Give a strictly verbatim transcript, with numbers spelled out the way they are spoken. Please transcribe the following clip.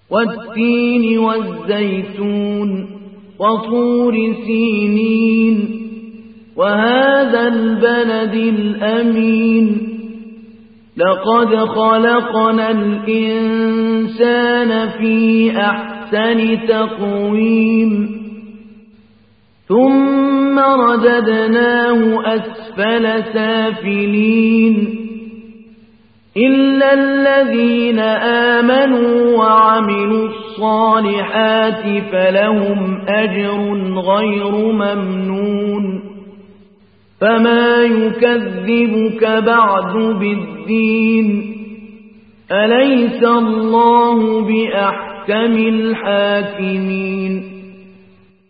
والتين والزيتون وطور سينين وهذا البلد الأمين لقد خلقنا الإنسان في أحسن تقويم ثم رددناه أسفل سافلين إلا الذين آمنوا وعملوا الصالحات فلهم أجر غير ممنون فما يكذبك بعد بالدين أليس الله بأحكم الحاكمين